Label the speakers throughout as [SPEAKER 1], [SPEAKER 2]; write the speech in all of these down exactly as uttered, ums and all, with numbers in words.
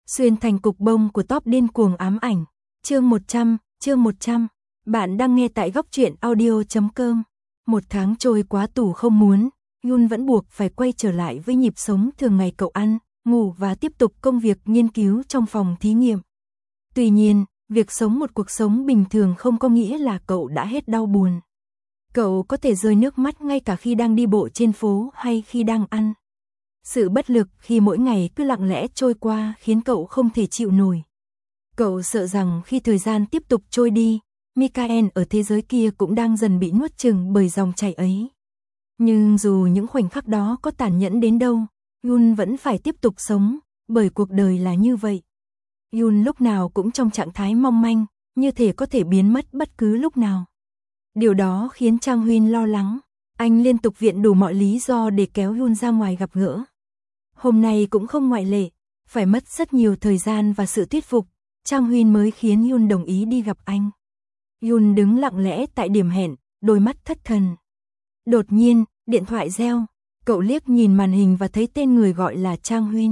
[SPEAKER 1] Xuyên thành cục bông của top điên cuồng ám ảnh. Chương một trăm, chương một trăm. Bạn đang nghe tại góc truyện audio chấm com. Một tháng trôi quá tủ không muốn, Yun vẫn buộc phải quay trở lại với nhịp sống thường ngày cậu ăn, ngủ và tiếp tục công việc nghiên cứu trong phòng thí nghiệm. Tuy nhiên, việc sống một cuộc sống bình thường không có nghĩa là cậu đã hết đau buồn. Cậu có thể rơi nước mắt ngay cả khi đang đi bộ trên phố hay khi đang ăn. Sự bất lực khi mỗi ngày cứ lặng lẽ trôi qua khiến cậu không thể chịu nổi. Cậu sợ rằng khi thời gian tiếp tục trôi đi, Mikael ở thế giới kia cũng đang dần bị nuốt chửng bởi dòng chảy ấy. Nhưng dù những khoảnh khắc đó có tàn nhẫn đến đâu, Yun vẫn phải tiếp tục sống, bởi cuộc đời là như vậy. Yun lúc nào cũng trong trạng thái mong manh, như thể có thể biến mất bất cứ lúc nào. Điều đó khiến Trang Huyên lo lắng, anh liên tục viện đủ mọi lý do để kéo Yun ra ngoài gặp gỡ. Hôm nay cũng không ngoại lệ, phải mất rất nhiều thời gian và sự thuyết phục, Trang Huyên mới khiến Yun đồng ý đi gặp anh. Yun đứng lặng lẽ tại điểm hẹn, đôi mắt thất thần. Đột nhiên, điện thoại reo, cậu liếc nhìn màn hình và thấy tên người gọi là Trang Huyên.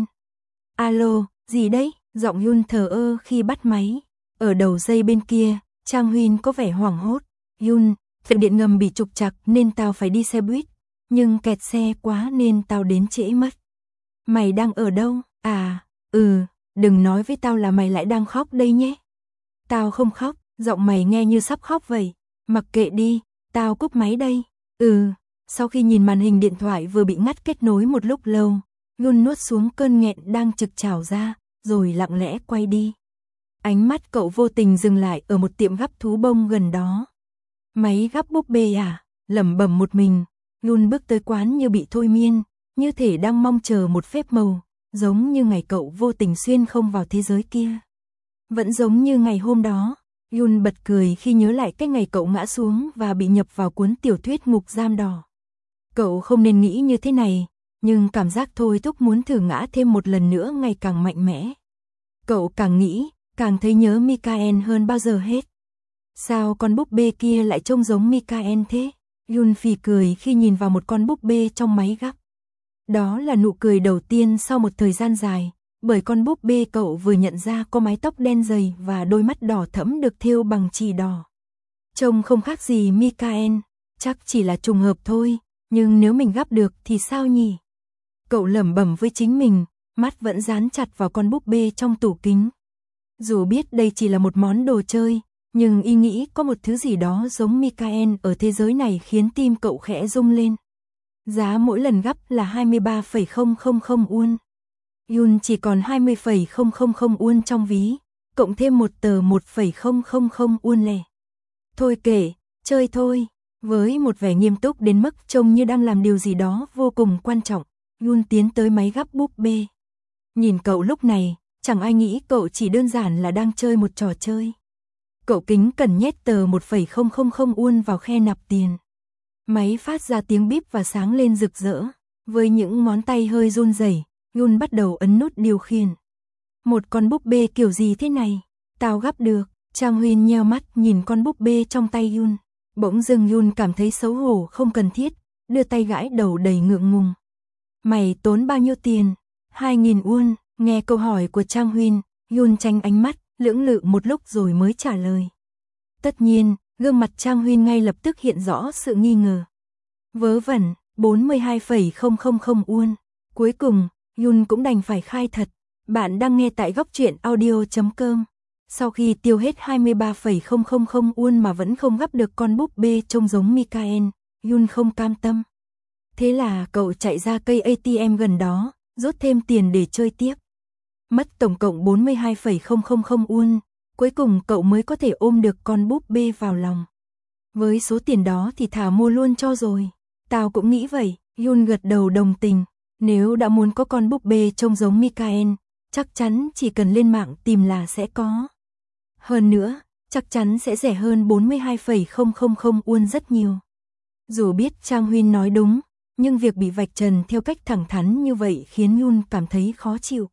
[SPEAKER 1] Alo, gì đấy? Giọng Yun thờ ơ khi bắt máy. Ở đầu dây bên kia, Trang Huyên có vẻ hoảng hốt. Yun, tàu điện ngầm bị trục trặc nên tao phải đi xe buýt, nhưng kẹt xe quá nên tao đến trễ mất. Mày đang ở đâu? À, ừ, đừng nói với tao là mày lại đang khóc đây nhé. Tao không khóc, giọng mày nghe như sắp khóc vậy. Mặc kệ đi, tao cúp máy đây. Ừ, sau khi nhìn màn hình điện thoại vừa bị ngắt kết nối một lúc lâu, Yun nuốt xuống cơn nghẹn đang trực trào ra, rồi lặng lẽ quay đi. Ánh mắt cậu vô tình dừng lại ở một tiệm gắp thú bông gần đó. Máy gắp búp bê à? Lẩm bẩm một mình, Yun bước tới quán như bị thôi miên, như thể đang mong chờ một phép màu, giống như ngày cậu vô tình xuyên không vào thế giới kia. Vẫn giống như ngày hôm đó, Yun bật cười khi nhớ lại cái ngày cậu ngã xuống và bị nhập vào cuốn tiểu thuyết Ngục Giam Đỏ. Cậu không nên nghĩ như thế này, nhưng cảm giác thôi thúc muốn thử ngã thêm một lần nữa ngày càng mạnh mẽ. Cậu càng nghĩ, càng thấy nhớ Mikael hơn bao giờ hết. Sao con búp bê kia lại trông giống Mikael thế? Yun phì cười khi nhìn vào một con búp bê trong máy gắp. Đó là nụ cười đầu tiên sau một thời gian dài, bởi con búp bê cậu vừa nhận ra có mái tóc đen dày và đôi mắt đỏ thẫm được thêu bằng chì đỏ. Trông không khác gì Mikael, chắc chỉ là trùng hợp thôi, nhưng nếu mình gắp được thì sao nhỉ? Cậu lẩm bẩm với chính mình, mắt vẫn dán chặt vào con búp bê trong tủ kính. Dù biết đây chỉ là một món đồ chơi, nhưng ý nghĩ có một thứ gì đó giống Mikael ở thế giới này khiến tim cậu khẽ rung lên. Giá mỗi lần gắp là hai mươi ba phẩy không không không won. Yun chỉ còn hai mươi phẩy không không không won trong ví, cộng thêm một tờ một phẩy không không không won lẻ. Thôi kệ, chơi thôi. Với một vẻ nghiêm túc đến mức trông như đang làm điều gì đó vô cùng quan trọng, Yun tiến tới máy gắp búp bê. Nhìn cậu lúc này, chẳng ai nghĩ cậu chỉ đơn giản là đang chơi một trò chơi. Cậu kính cẩn nhét tờ một phẩy không không không won vào khe nạp tiền. Máy phát ra tiếng bíp và sáng lên rực rỡ. Với những ngón tay hơi run rẩy, Yun bắt đầu ấn nút điều khiển. Một con búp bê kiểu gì thế này? Tao gắp được. Trang Huyên nheo mắt nhìn con búp bê trong tay Yun. Bỗng dưng Yun cảm thấy xấu hổ không cần thiết, đưa tay gãi đầu đầy ngượng ngùng. Mày tốn bao nhiêu tiền? Hai nghìn won. Nghe câu hỏi của Trang Huyên, Yun tránh ánh mắt, lưỡng lự một lúc rồi mới trả lời. Tất nhiên, gương mặt Trang Huyên ngay lập tức hiện rõ sự nghi ngờ. Vớ vẩn, bốn mươi hai phẩy không không không won. Cuối cùng, Yun cũng đành phải khai thật. Bạn đang nghe tại góc truyện audio chấm com. Sau khi tiêu hết hai mươi ba phẩy không không không won mà vẫn không gắp được con búp bê trông giống Mikael, Yun không cam tâm. Thế là cậu chạy ra cây a tê em gần đó, rút thêm tiền để chơi tiếp. Mất tổng cộng bốn mươi hai phẩy không không không won, cuối cùng cậu mới có thể ôm được con búp bê vào lòng. Với số tiền đó thì thả mua luôn cho rồi. Tao cũng nghĩ vậy, Yun gật đầu đồng tình. Nếu đã muốn có con búp bê trông giống Mikael, chắc chắn chỉ cần lên mạng tìm là sẽ có. Hơn nữa, chắc chắn sẽ rẻ hơn bốn mươi hai phẩy không không không won rất nhiều. Dù biết Trang Huyên nói đúng, nhưng việc bị vạch trần theo cách thẳng thắn như vậy khiến Yun cảm thấy khó chịu.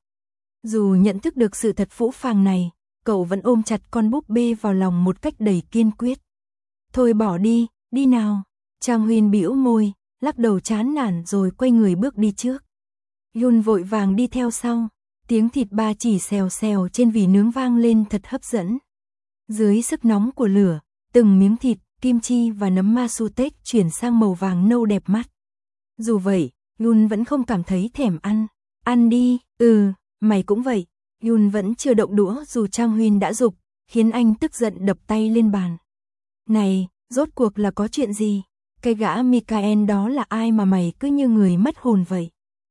[SPEAKER 1] Dù nhận thức được sự thật phũ phàng này, cậu vẫn ôm chặt con búp bê vào lòng một cách đầy kiên quyết. Thôi bỏ đi, đi nào. Trang Huyên bĩu môi, lắc đầu chán nản rồi quay người bước đi trước. Yun vội vàng đi theo sau. Tiếng thịt ba chỉ xèo xèo trên vỉ nướng vang lên thật hấp dẫn. Dưới sức nóng của lửa, từng miếng thịt, kim chi và nấm masutech chuyển sang màu vàng nâu đẹp mắt. Dù vậy, Yun vẫn không cảm thấy thèm ăn. Ăn đi, ừ, mày cũng vậy. Yun vẫn chưa động đũa dù Trang Huyên đã giục, khiến anh tức giận đập tay lên bàn. Này, rốt cuộc là có chuyện gì? Cái gã Mikael đó là ai mà mày cứ như người mất hồn vậy?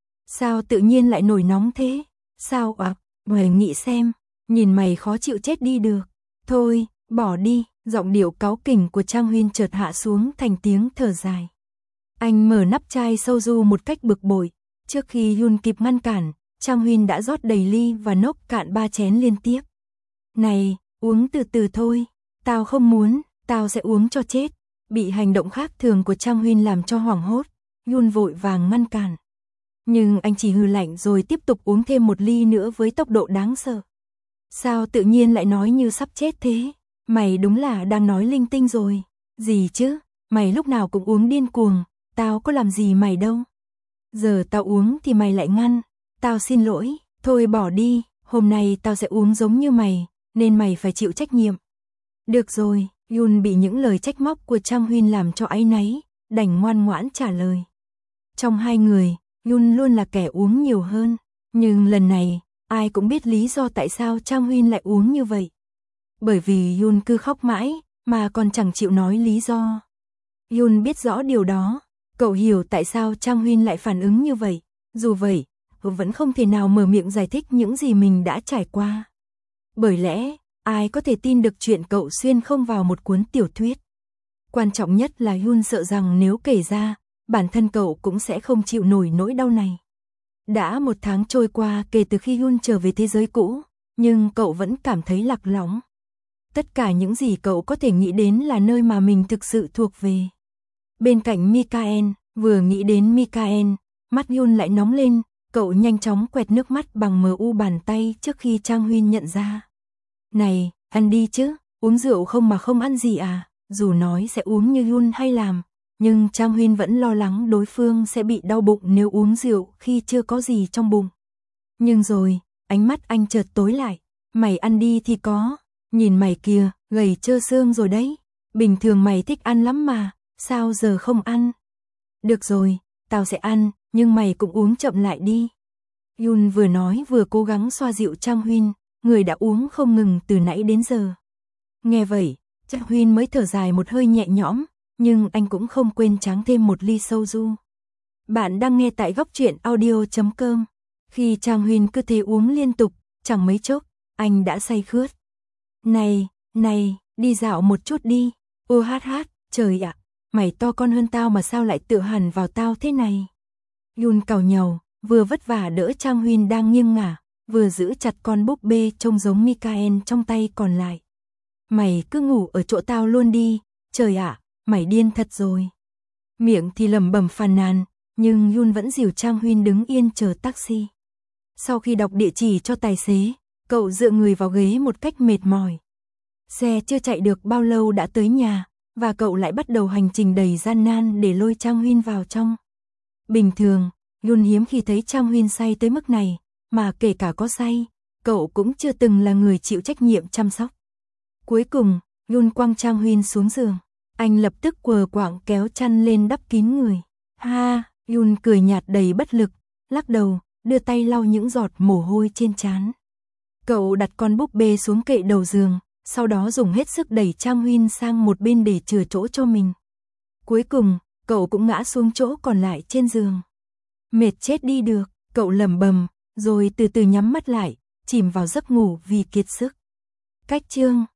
[SPEAKER 1] Sao tự nhiên lại nổi nóng thế? Sao ạ? À? Mày nghĩ xem, nhìn mày khó chịu chết đi được. Thôi, bỏ đi, giọng điệu cáu kỉnh của Trang Huyên chợt hạ xuống thành tiếng thở dài. Anh mở nắp chai soju một cách bực bội, trước khi Yun kịp ngăn cản, Trang Huyên đã rót đầy ly và nốc cạn ba chén liên tiếp. Này, uống từ từ thôi, tao không muốn, tao sẽ uống cho chết. Bị hành động khác thường của Trang Huyên làm cho hoảng hốt, Yun vội vàng ngăn cản. Nhưng anh chỉ hừ lạnh rồi tiếp tục uống thêm một ly nữa với tốc độ đáng sợ. Sao tự nhiên lại nói như sắp chết thế? Mày đúng là đang nói linh tinh rồi. Gì chứ, mày lúc nào cũng uống điên cuồng, tao có làm gì mày đâu. Giờ tao uống thì mày lại ngăn, tao xin lỗi, thôi bỏ đi, hôm nay tao sẽ uống giống như mày, nên mày phải chịu trách nhiệm. Được rồi, Yun bị những lời trách móc của Trang Huyên làm cho áy náy, đành ngoan ngoãn trả lời. Trong hai người, Yun luôn là kẻ uống nhiều hơn, nhưng lần này, ai cũng biết lý do tại sao Trang Huyên lại uống như vậy. Bởi vì Yun cứ khóc mãi, mà còn chẳng chịu nói lý do. Yun biết rõ điều đó, cậu hiểu tại sao Trang Huyên lại phản ứng như vậy, dù vậy, vẫn không thể nào mở miệng giải thích những gì mình đã trải qua. Bởi lẽ, ai có thể tin được chuyện cậu xuyên không vào một cuốn tiểu thuyết. Quan trọng nhất là Yun sợ rằng nếu kể ra, bản thân cậu cũng sẽ không chịu nổi nỗi đau này. Đã một tháng trôi qua kể từ khi Yun trở về thế giới cũ, nhưng cậu vẫn cảm thấy lạc lõng. Tất cả những gì cậu có thể nghĩ đến là nơi mà mình thực sự thuộc về. Bên cạnh Mikael, vừa nghĩ đến Mikael, mắt Yun lại nóng lên, cậu nhanh chóng quẹt nước mắt bằng mờ u bàn tay trước khi Trang Huyên nhận ra. Này, ăn đi chứ, uống rượu không mà không ăn gì à, dù nói sẽ uống như Yun hay làm, nhưng Trang Huyên vẫn lo lắng đối phương sẽ bị đau bụng nếu uống rượu khi chưa có gì trong bụng. Nhưng rồi, ánh mắt anh chợt tối lại, mày ăn đi thì có, nhìn mày kìa, gầy trơ xương rồi đấy, bình thường mày thích ăn lắm mà, sao giờ không ăn? Được rồi, tao sẽ ăn, nhưng mày cũng uống chậm lại đi. Yun vừa nói vừa cố gắng xoa dịu Trang Huyên, người đã uống không ngừng từ nãy đến giờ. Nghe vậy, Trang Huyên mới thở dài một hơi nhẹ nhõm, nhưng anh cũng không quên tráng thêm một ly soju. Bạn đang nghe tại góc truyện audio chấm com. Khi Trang Huyên cứ thế uống liên tục, chẳng mấy chốc, anh đã say khướt. Này, này, đi dạo một chút đi. Ô hát hát, trời ạ, mày to con hơn tao mà sao lại tựa hẳn vào tao thế này. Yun càu nhàu, vừa vất vả đỡ Trang Huyên đang nghiêng ngả, vừa giữ chặt con búp bê trông giống Mikael trong tay còn lại. Mày cứ ngủ ở chỗ tao luôn đi, trời ạ, mày điên thật rồi. Miệng thì lẩm bẩm phàn nàn, nhưng Yun vẫn dìu Trang Huyên đứng yên chờ taxi. Sau khi đọc địa chỉ cho tài xế, cậu dựa người vào ghế một cách mệt mỏi. Xe chưa chạy được bao lâu đã tới nhà, và cậu lại bắt đầu hành trình đầy gian nan để lôi Trang Huyên vào trong. Bình thường, Yun hiếm khi thấy Trang Huyên say tới mức này, mà kể cả có say, cậu cũng chưa từng là người chịu trách nhiệm chăm sóc. Cuối cùng, Yun quăng Trang Huyên xuống giường. Anh lập tức quờ quạng kéo chăn lên đắp kín người. Ha, Yun cười nhạt đầy bất lực, lắc đầu, đưa tay lau những giọt mồ hôi trên trán. Cậu đặt con búp bê xuống kệ đầu giường, sau đó dùng hết sức đẩy Trang Huyên sang một bên để chừa chỗ cho mình. Cuối cùng, cậu cũng ngã xuống chỗ còn lại trên giường. Mệt chết đi được, cậu lẩm bẩm, rồi từ từ nhắm mắt lại, chìm vào giấc ngủ vì kiệt sức. Cách chương